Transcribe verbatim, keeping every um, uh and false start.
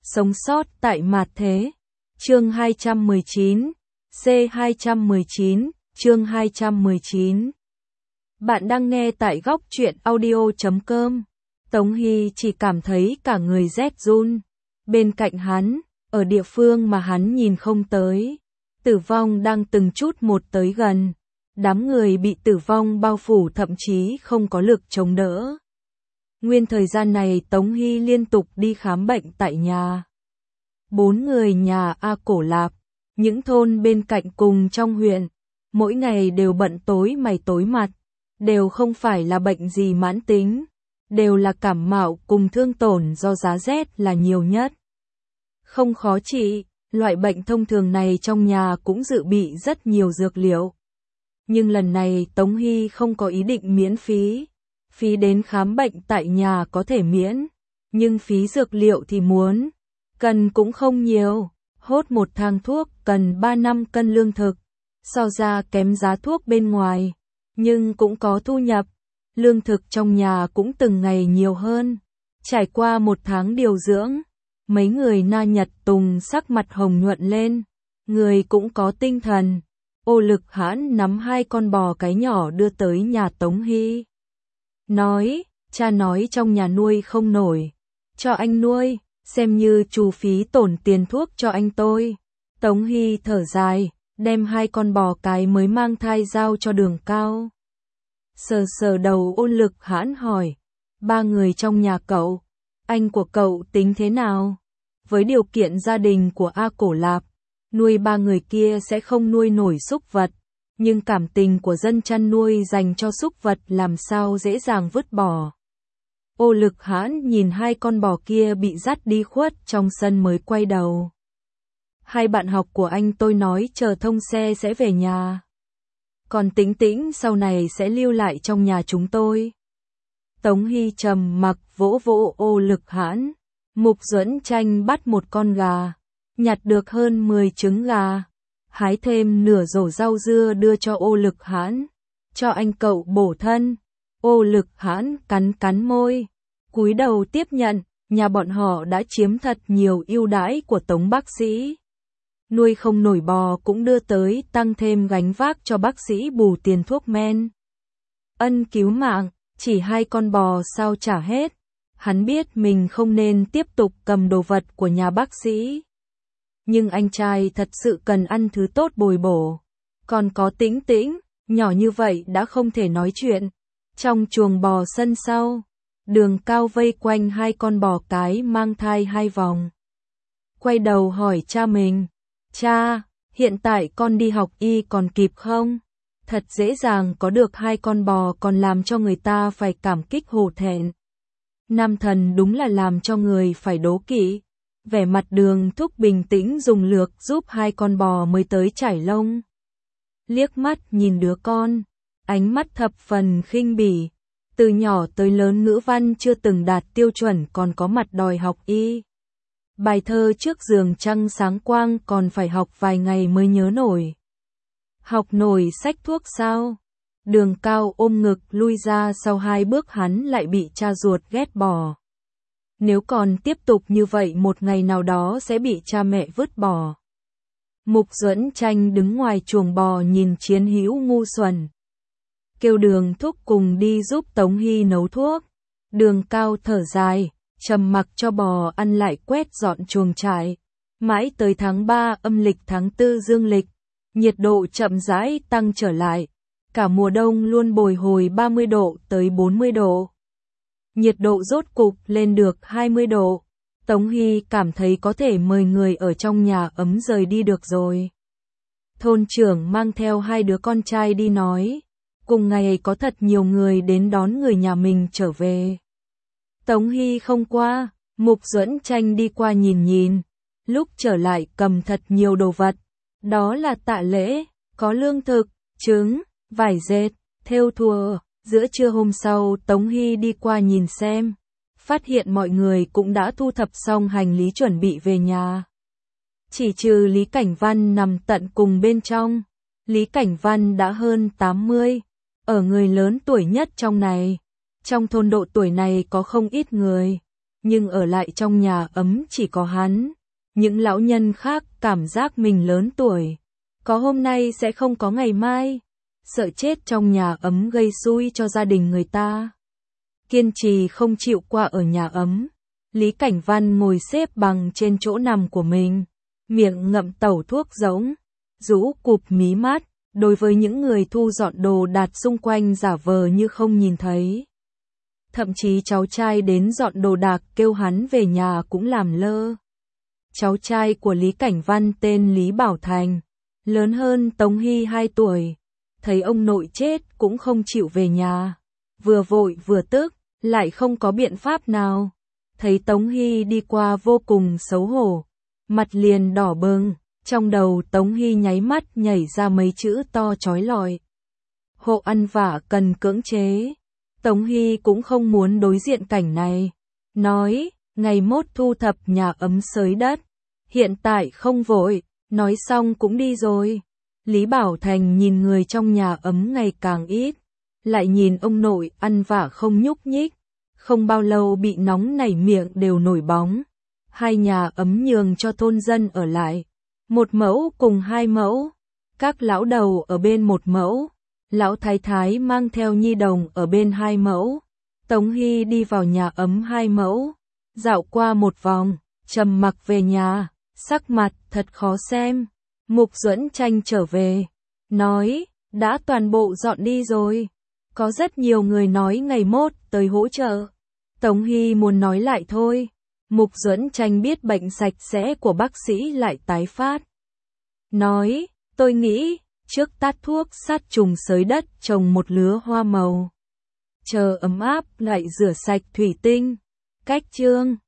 Sống sót tại mạt thế. Chương hai trăm mười chín. C hai trăm mười chín, chương hai trăm mười chín. Bạn đang nghe tại góc truyện audio chấm com. Tống Hy chỉ cảm thấy cả người rét run. Bên cạnh hắn, ở địa phương mà hắn nhìn không tới, tử vong đang từng chút một tới gần. Đám người bị tử vong bao phủ thậm chí không có lực chống đỡ. Nguyên thời gian này Tống Hy liên tục đi khám bệnh tại nhà. Bốn người nhà A Cổ Lạp, những thôn bên cạnh cùng trong huyện, mỗi ngày đều bận tối mày tối mặt, đều không phải là bệnh gì mãn tính, đều là cảm mạo cùng thương tổn do giá rét là nhiều nhất. Không khó trị, loại bệnh thông thường này trong nhà cũng dự bị rất nhiều dược liệu. Nhưng lần này Tống Hy không có ý định miễn phí. Phí đến khám bệnh tại nhà có thể miễn, nhưng phí dược liệu thì muốn. Cần cũng không nhiều, hốt một thang thuốc cần ba năm cân lương thực. So ra kém giá thuốc bên ngoài, nhưng cũng có thu nhập. Lương thực trong nhà cũng từng ngày nhiều hơn. Trải qua một tháng điều dưỡng, mấy người Na Nhật Tùng sắc mặt hồng nhuận lên, người cũng có tinh thần. Ô Lực Hãn nắm hai con bò cái nhỏ đưa tới nhà Tống Hy. Nói, cha nói trong nhà nuôi không nổi, cho anh nuôi, xem như trù phí tổn tiền thuốc cho anh tôi. Tống Hy thở dài, đem hai con bò cái mới mang thai giao cho Đường Cao. Sờ sờ đầu Ôn Lực Hãn hỏi, ba người trong nhà cậu, anh của cậu tính thế nào? Với điều kiện gia đình của A Cổ Lạp, nuôi ba người kia sẽ không nuôi nổi súc vật. Nhưng cảm tình của dân chăn nuôi dành cho súc vật làm sao dễ dàng vứt bỏ. Ô Lực Hãn nhìn hai con bò kia bị dắt đi khuất trong sân mới quay đầu. Hai bạn học của anh tôi nói chờ thông xe sẽ về nhà. Còn Tĩnh Tĩnh sau này sẽ lưu lại trong nhà chúng tôi. Tống Hy trầm mặc vỗ vỗ Ô Lực Hãn. Mục Duẫn Tranh bắt một con gà, nhặt được hơn mười trứng gà. Hái thêm nửa rổ rau dưa đưa cho Ô Lực Hãn, cho anh cậu bổ thân. Ô Lực Hãn cắn cắn môi, cúi đầu tiếp nhận, nhà bọn họ đã chiếm thật nhiều ưu đãi của Tống bác sĩ. Nuôi không nổi bò cũng đưa tới tăng thêm gánh vác cho bác sĩ bù tiền thuốc men. Ân cứu mạng, chỉ hai con bò sao trả hết. Hắn biết mình không nên tiếp tục cầm đồ vật của nhà bác sĩ. Nhưng anh trai thật sự cần ăn thứ tốt bồi bổ. Còn có Tĩnh Tĩnh, nhỏ như vậy đã không thể nói chuyện. Trong chuồng bò sân sau, Đường Cao vây quanh hai con bò cái mang thai hai vòng. Quay đầu hỏi cha mình, cha, hiện tại con đi học y còn kịp không? Thật dễ dàng có được hai con bò còn làm cho người ta phải cảm kích hổ thẹn. Nam thần đúng là làm cho người phải đố kỵ. Vẻ mặt Đường Thúc bình tĩnh dùng lược giúp hai con bò mới tới chải lông. Liếc mắt nhìn đứa con, ánh mắt thập phần khinh bỉ. Từ nhỏ tới lớn ngữ văn chưa từng đạt tiêu chuẩn còn có mặt đòi học y. Bài thơ trước giường trăng sáng quang còn phải học vài ngày mới nhớ nổi. Học nổi sách thuốc sao? Đường Cao ôm ngực lui ra sau hai bước hắn lại bị cha ruột ghét bỏ. Nếu còn tiếp tục như vậy một ngày nào đó sẽ bị cha mẹ vứt bỏ. Mục Duẫn Tranh đứng ngoài chuồng bò nhìn Chiến Hữu ngu xuẩn. Kêu Đường Thúc cùng đi giúp Tống Hy nấu thuốc. Đường Cao thở dài, trầm mặc cho bò ăn lại quét dọn chuồng trại. Mãi tới tháng ba âm lịch tháng tư dương lịch, nhiệt độ chậm rãi tăng trở lại. Cả mùa đông luôn bồi hồi ba mươi độ tới bốn mươi độ. Nhiệt độ rốt cục lên được hai mươi độ. Tống Hy cảm thấy có thể mời người ở trong nhà ấm rời đi được rồi. Thôn trưởng mang theo hai đứa con trai đi nói. Cùng ngày có thật nhiều người đến đón người nhà mình trở về. Tống Hy không qua, Mục Duẫn Tranh đi qua nhìn nhìn. Lúc trở lại cầm thật nhiều đồ vật. Đó là tạ lễ, có lương thực, trứng, vải dệt, thêu thùa. Giữa trưa hôm sau Tống Hy đi qua nhìn xem, phát hiện mọi người cũng đã thu thập xong hành lý chuẩn bị về nhà. Chỉ trừ Lý Cảnh Văn nằm tận cùng bên trong. Lý Cảnh Văn đã hơn tám mươi, ở người lớn tuổi nhất trong này. Trong thôn độ tuổi này có không ít người, nhưng ở lại trong nhà ấm chỉ có hắn. Những lão nhân khác cảm giác mình lớn tuổi, có hôm nay sẽ không có ngày mai, sợ chết trong nhà ấm gây xui cho gia đình người ta. Kiên trì không chịu qua ở nhà ấm, Lý Cảnh Văn ngồi xếp bằng trên chỗ nằm của mình, miệng ngậm tẩu thuốc giống, rũ cụp mí mắt, đối với những người thu dọn đồ đạc xung quanh giả vờ như không nhìn thấy. Thậm chí cháu trai đến dọn đồ đạc kêu hắn về nhà cũng làm lơ. Cháu trai của Lý Cảnh Văn tên Lý Bảo Thành, lớn hơn Tống Hy hai tuổi, thấy ông nội chết cũng không chịu về nhà, vừa vội vừa tức, lại không có biện pháp nào. Thấy Tống Hy đi qua vô cùng xấu hổ, mặt liền đỏ bừng, trong đầu Tống Hy nháy mắt nhảy ra mấy chữ to chói lọi. Hộ ăn vạ cần cưỡng chế. Tống Hy cũng không muốn đối diện cảnh này, nói, ngày mốt thu thập nhà ấm xới đất, hiện tại không vội, nói xong cũng đi rồi. Lý Bảo Thành nhìn người trong nhà ấm ngày càng ít, lại nhìn ông nội ăn vạ không nhúc nhích, không bao lâu bị nóng nảy miệng đều nổi bóng. Hai nhà ấm nhường cho thôn dân ở lại, một mẫu cùng hai mẫu, các lão đầu ở bên một mẫu, lão thái thái mang theo nhi đồng ở bên hai mẫu. Tống Hy đi vào nhà ấm hai mẫu, dạo qua một vòng, trầm mặc về nhà, sắc mặt thật khó xem. Mục Duẫn Tranh trở về, nói, đã toàn bộ dọn đi rồi, có rất nhiều người nói ngày mốt tới hỗ trợ. Tống Hy muốn nói lại thôi, Mục Duẫn Tranh biết bệnh sạch sẽ của bác sĩ lại tái phát. Nói, tôi nghĩ, trước tát thuốc sát trùng xới đất trồng một lứa hoa màu. Chờ ấm áp lại rửa sạch thủy tinh. Cách chương